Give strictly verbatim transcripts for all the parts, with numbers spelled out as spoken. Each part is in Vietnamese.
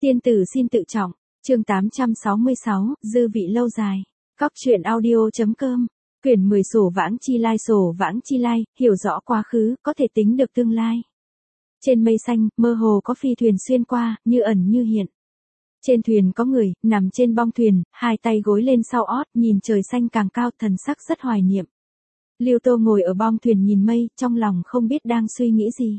Tiên tử xin tự trọng, chương tám trăm sáu mươi sáu, dư vị lâu dài. Cóc truyện audio.com, quyển mười sổ vãng chi lai sổ vãng chi lai, hiểu rõ quá khứ, có thể tính được tương lai. Trên mây xanh, mơ hồ có phi thuyền xuyên qua, như ẩn như hiện. Trên thuyền có người, nằm trên bong thuyền, hai tay gối lên sau ót, nhìn trời xanh càng cao, thần sắc rất hoài niệm. Lưu Tô ngồi ở bong thuyền nhìn mây, trong lòng không biết đang suy nghĩ gì.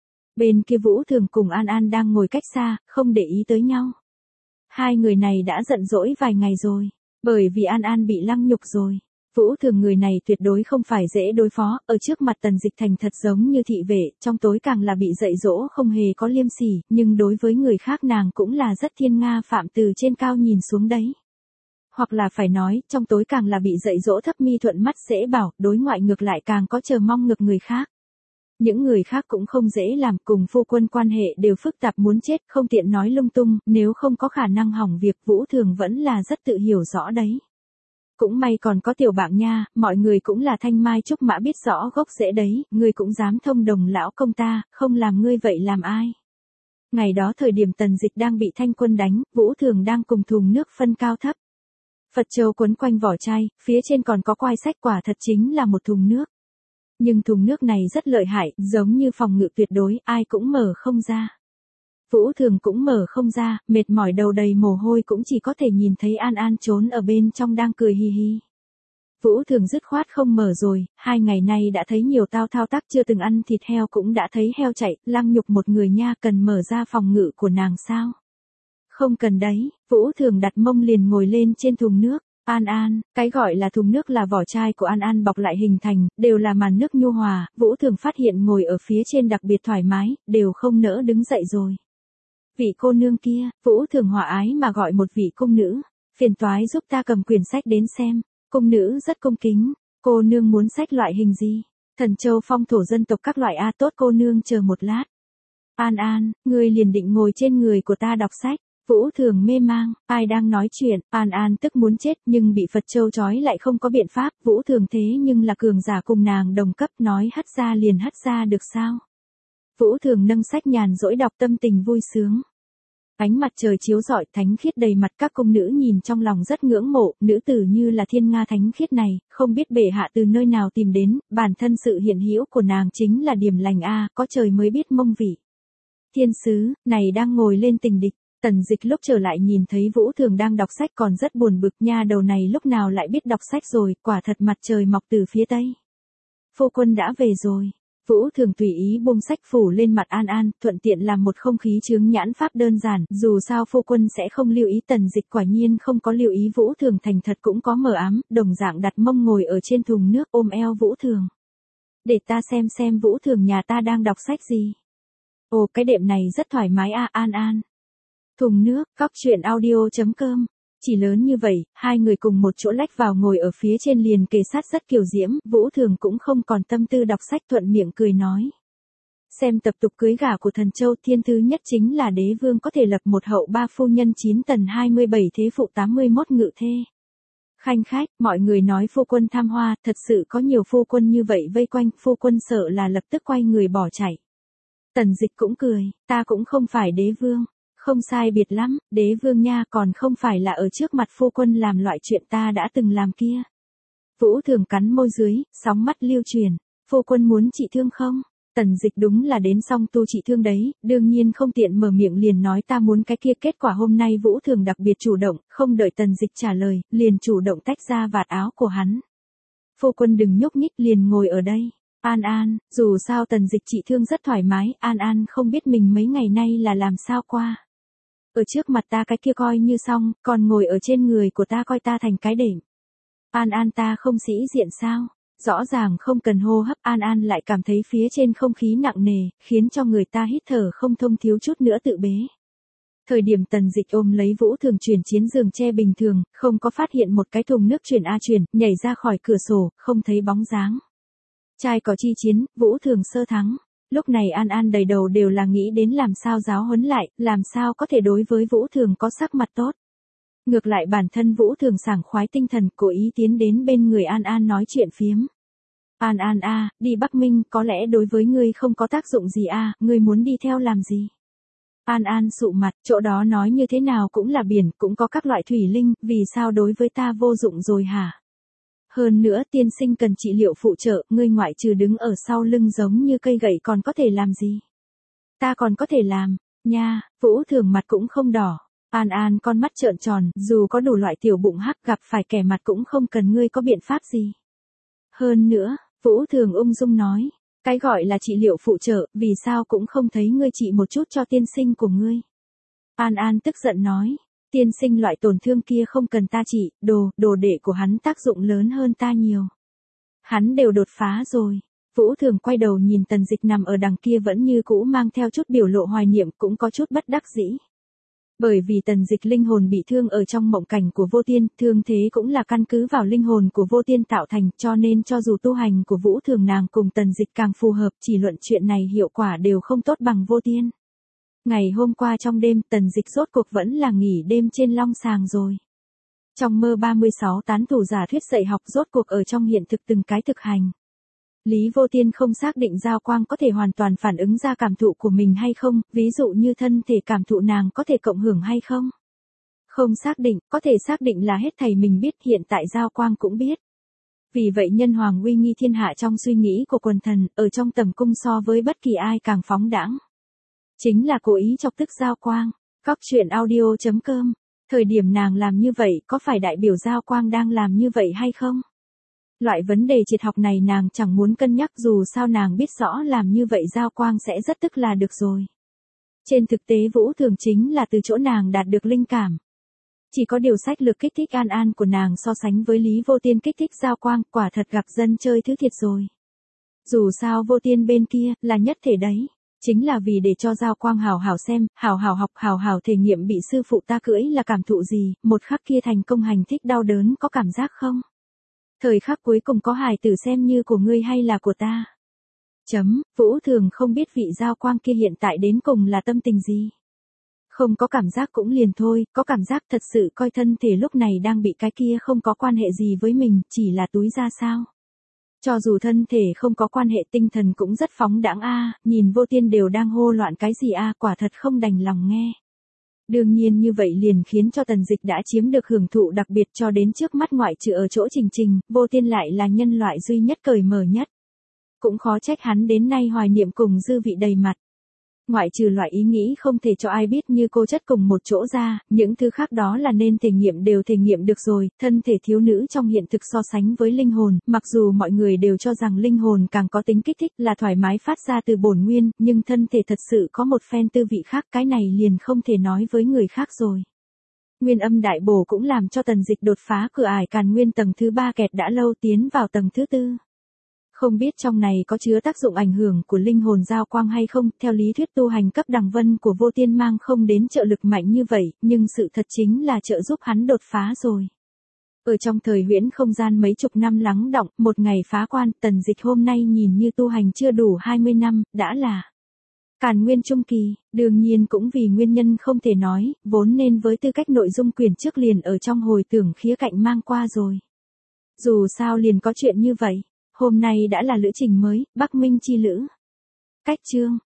Bên kia Vũ Thường cùng An An đang ngồi cách xa, không để ý tới nhau. Hai người này đã giận dỗi vài ngày rồi, bởi vì An An bị lăng nhục rồi. Vũ Thường người này tuyệt đối không phải dễ đối phó, ở trước mặt Tần Dịch thành thật giống như thị vệ, trong tối càng là bị dạy dỗ không hề có liêm sỉ, nhưng đối với người khác nàng cũng là rất thiên nga phạm từ trên cao nhìn xuống đấy. Hoặc là phải nói, trong tối càng là bị dạy dỗ thấp mi thuận mắt dễ bảo, đối ngoại ngược lại càng có chờ mong ngược người khác. Những người khác cũng không dễ làm, cùng phu quân quan hệ đều phức tạp muốn chết, không tiện nói lung tung, nếu không có khả năng hỏng việc Vũ Thường vẫn là rất tự hiểu rõ đấy. Cũng may còn có tiểu bảng nha, mọi người cũng là thanh mai trúc mã biết rõ gốc rễ đấy, ngươi cũng dám thông đồng lão công ta, không làm ngươi vậy làm ai. Ngày đó thời điểm Tần Dịch đang bị thanh quân đánh, Vũ Thường đang cùng thùng nước phân cao thấp. Phật châu quấn quanh vỏ chai, phía trên còn có quai sách, quả thật chính là một thùng nước. Nhưng thùng nước này rất lợi hại, giống như phòng ngự tuyệt đối, ai cũng mở không ra. Vũ Thường cũng mở không ra, mệt mỏi đầu đầy mồ hôi cũng chỉ có thể nhìn thấy An An trốn ở bên trong đang cười hi hi. Vũ Thường dứt khoát không mở rồi, hai ngày nay đã thấy nhiều tao thao tác, chưa từng ăn thịt heo cũng đã thấy heo chạy, lăng nhục một người nha, cần mở ra phòng ngự của nàng sao? Không cần đấy, Vũ Thường đặt mông liền ngồi lên trên thùng nước. An An, cái gọi là thùng nước là vỏ chai của An An bọc lại hình thành, đều là màn nước nhu hòa, Vũ Thường phát hiện ngồi ở phía trên đặc biệt thoải mái, đều không nỡ đứng dậy rồi. Vị cô nương kia, Vũ Thường hòa ái mà gọi một vị cung nữ, phiền toái giúp ta cầm quyển sách đến xem. Cung nữ rất cung kính, cô nương muốn sách loại hình gì? Thần châu phong thổ dân tộc các loại a, tốt cô nương chờ một lát. An An, ngươi liền định ngồi trên người của ta đọc sách. Vũ Thường mê mang, ai đang nói chuyện, An An tức muốn chết nhưng bị Phật châu trói lại không có biện pháp, Vũ Thường thế nhưng là cường giả cùng nàng đồng cấp, nói hất ra liền hất ra được sao. Vũ Thường nâng sách nhàn dỗi đọc, tâm tình vui sướng. Ánh mặt trời chiếu rọi thánh khiết đầy mặt, các cung nữ nhìn trong lòng rất ngưỡng mộ, nữ tử như là thiên nga thánh khiết này, không biết bệ hạ từ nơi nào tìm đến, bản thân sự hiện hữu của nàng chính là điểm lành a, có trời mới biết mông vị. Thiên sứ, này đang ngồi lên tình địch. Tần Dịch lúc trở lại nhìn thấy Vũ Thường đang đọc sách còn rất buồn bực, nha đầu này lúc nào lại biết đọc sách rồi, quả thật mặt trời mọc từ phía tây. Phu quân đã về rồi. Vũ Thường tùy ý buông sách phủ lên mặt An An, thuận tiện làm một không khí chướng nhãn pháp đơn giản, dù sao phu quân sẽ không lưu ý. Tần Dịch quả nhiên không có lưu ý, Vũ Thường thành thật cũng có mờ ám, đồng dạng đặt mông ngồi ở trên thùng nước ôm eo Vũ Thường. Để ta xem xem Vũ Thường nhà ta đang đọc sách gì. Ồ, cái đệm này rất thoải mái a. An An. Thùng nước, cóc truyện audio.com. Chỉ lớn như vậy, hai người cùng một chỗ lách vào ngồi ở phía trên liền kề sát rất kiều diễm, Vũ Thường cũng không còn tâm tư đọc sách, thuận miệng cười nói. Xem tập tục cưới gả của thần châu, thiên thứ nhất chính là đế vương có thể lập một hậu ba phu nhân, chín tần hai mươi bảy thế phụ, tám mươi mốt ngự thê. Khanh khách, mọi người nói phu quân tham hoa, thật sự có nhiều phu quân như vậy vây quanh, phu quân sợ là lập tức quay người bỏ chạy. Tần Dịch cũng cười, ta cũng không phải đế vương. Không sai biệt lắm, đế vương nha, còn không phải là ở trước mặt phu quân làm loại chuyện ta đã từng làm kia. Vũ Thường cắn môi dưới, sóng mắt lưu truyền, phu quân muốn trị thương không? Tần Dịch đúng là đến xong tu trị thương đấy, đương nhiên không tiện mở miệng liền nói ta muốn cái kia, kết quả hôm nay Vũ Thường đặc biệt chủ động, không đợi Tần Dịch trả lời, liền chủ động tách ra vạt áo của hắn. Phu quân đừng nhúc nhích, liền ngồi ở đây. An An, dù sao Tần Dịch trị thương rất thoải mái, An An không biết mình mấy ngày nay là làm sao qua. Ở trước mặt ta cái kia coi như xong, còn ngồi ở trên người của ta coi ta thành cái đệm. An An, ta không sĩ diện sao? Rõ ràng không cần hô hấp, An An lại cảm thấy phía trên không khí nặng nề, khiến cho người ta hít thở không thông, thiếu chút nữa tự bế. Thời điểm Tần Dịch ôm lấy Vũ Thường chuyển chiến giường tre bình thường, không có phát hiện một cái thùng nước chuyển a chuyển, nhảy ra khỏi cửa sổ, không thấy bóng dáng. Trai có chi chiến, Vũ Thường sơ thắng. Lúc này An An đầy đầu đều là nghĩ đến làm sao giáo huấn lại, làm sao có thể đối với Vũ Thường có sắc mặt tốt. Ngược lại bản thân Vũ Thường sảng khoái tinh thần, cố ý tiến đến bên người An An nói chuyện phiếm. An An a, đi Bắc Minh có lẽ đối với ngươi không có tác dụng gì a, ngươi muốn đi theo làm gì? An An sụ mặt, chỗ đó nói như thế nào cũng là biển, cũng có các loại thủy linh, vì sao đối với ta vô dụng rồi hả? Hơn nữa tiên sinh cần trị liệu phụ trợ, ngươi ngoại trừ đứng ở sau lưng giống như cây gậy còn có thể làm gì? Ta còn có thể làm, nha, Vũ Thường mặt cũng không đỏ. An An con mắt trợn tròn, dù có đủ loại tiểu bụng hắc gặp phải kẻ mặt cũng không cần ngươi có biện pháp gì. Hơn nữa, Vũ Thường ung dung nói, cái gọi là trị liệu phụ trợ, vì sao cũng không thấy ngươi trị một chút cho tiên sinh của ngươi. An An tức giận nói, tiên sinh loại tổn thương kia không cần ta trị, đồ, đồ đệ của hắn tác dụng lớn hơn ta nhiều. Hắn đều đột phá rồi. Vũ Thường quay đầu nhìn Tần Dịch nằm ở đằng kia vẫn như cũ mang theo chút biểu lộ hoài niệm, cũng có chút bất đắc dĩ. Bởi vì Tần Dịch linh hồn bị thương ở trong mộng cảnh của vô tiên, thương thế cũng là căn cứ vào linh hồn của vô tiên tạo thành, cho nên cho dù tu hành của Vũ Thường nàng cùng Tần Dịch càng phù hợp, chỉ luận chuyện này hiệu quả đều không tốt bằng vô tiên. Ngày hôm qua trong đêm, Tần Dịch rốt cuộc vẫn là nghỉ đêm trên long sàng rồi. Trong mơ ba mươi sáu tán thủ giả thuyết dạy học rốt cuộc ở trong hiện thực từng cái thực hành. Lý Vô Tiên không xác định giao quang có thể hoàn toàn phản ứng ra cảm thụ của mình hay không, ví dụ như thân thể cảm thụ nàng có thể cộng hưởng hay không. Không xác định, có thể xác định là hết thầy mình biết, hiện tại giao quang cũng biết. Vì vậy nhân hoàng uy nghi thiên hạ trong suy nghĩ của quần thần, ở trong tầm cung so với bất kỳ ai càng phóng đãng. Chính là cố ý chọc tức giao quang. Cóc truyện audio chấm com. Thời điểm nàng làm như vậy có phải đại biểu giao quang đang làm như vậy hay không? Loại vấn đề triết học này nàng chẳng muốn cân nhắc, dù sao nàng biết rõ làm như vậy giao quang sẽ rất tức là được rồi. Trên thực tế Vũ Thường chính là từ chỗ nàng đạt được linh cảm. Chỉ có điều sách lược kích thích An An của nàng so sánh với Lý Vô Tiên kích thích giao quang, quả thật gặp dân chơi thứ thiệt rồi. Dù sao Vô Tiên bên kia là nhất thể đấy. Chính là vì để cho giao quang hào hào xem, hào hào học, hào hào thể nghiệm bị sư phụ ta cưỡi là cảm thụ gì, một khắc kia thành công hành thích đau đớn có cảm giác không? Thời khắc cuối cùng có hài tử xem như của ngươi hay là của ta? Chấm, Vũ Thường không biết vị giao quang kia hiện tại đến cùng là tâm tình gì. Không có cảm giác cũng liền thôi, có cảm giác thật sự coi thân thể lúc này đang bị cái kia không có quan hệ gì với mình, chỉ là túi ra sao. Cho dù thân thể không có quan hệ tinh thần cũng rất phóng đãng a, nhìn Vô Tiên đều đang hô loạn cái gì a, quả thật không đành lòng nghe. Đương nhiên như vậy liền khiến cho Tần Dịch đã chiếm được hưởng thụ đặc biệt cho đến trước mắt, ngoại trừ ở chỗ Trình Trình, Vô Tiên lại là nhân loại duy nhất cởi mở nhất. Cũng khó trách hắn đến nay hoài niệm cùng dư vị đầy mặt. Ngoại trừ loại ý nghĩ không thể cho ai biết như cô chất cùng một chỗ ra, những thứ khác đó là nên thể nghiệm đều thể nghiệm được rồi, thân thể thiếu nữ trong hiện thực so sánh với linh hồn, mặc dù mọi người đều cho rằng linh hồn càng có tính kích thích là thoải mái phát ra từ bổn nguyên, nhưng thân thể thật sự có một phen tư vị khác, cái này liền không thể nói với người khác rồi. Nguyên âm đại bổ cũng làm cho Tần Dịch đột phá cửa ải càn nguyên tầng thứ ba kẹt đã lâu, tiến vào tầng thứ tư. Không biết trong này có chứa tác dụng ảnh hưởng của linh hồn giao quang hay không, theo lý thuyết tu hành cấp đằng vân của Vô Tiên mang không đến trợ lực mạnh như vậy, nhưng sự thật chính là trợ giúp hắn đột phá rồi. Ở trong thời huyễn không gian mấy chục năm lắng đọng, một ngày phá quan, Tần Dịch hôm nay nhìn như tu hành chưa đủ hai mươi năm, đã là càn nguyên trung kỳ, đương nhiên cũng vì nguyên nhân không thể nói, vốn nên với tư cách nội dung quyển trước liền ở trong hồi tưởng khía cạnh mang qua rồi. Dù sao liền có chuyện như vậy. Hôm nay đã là lữ trình mới, Bắc Minh chi lữ. Cách chương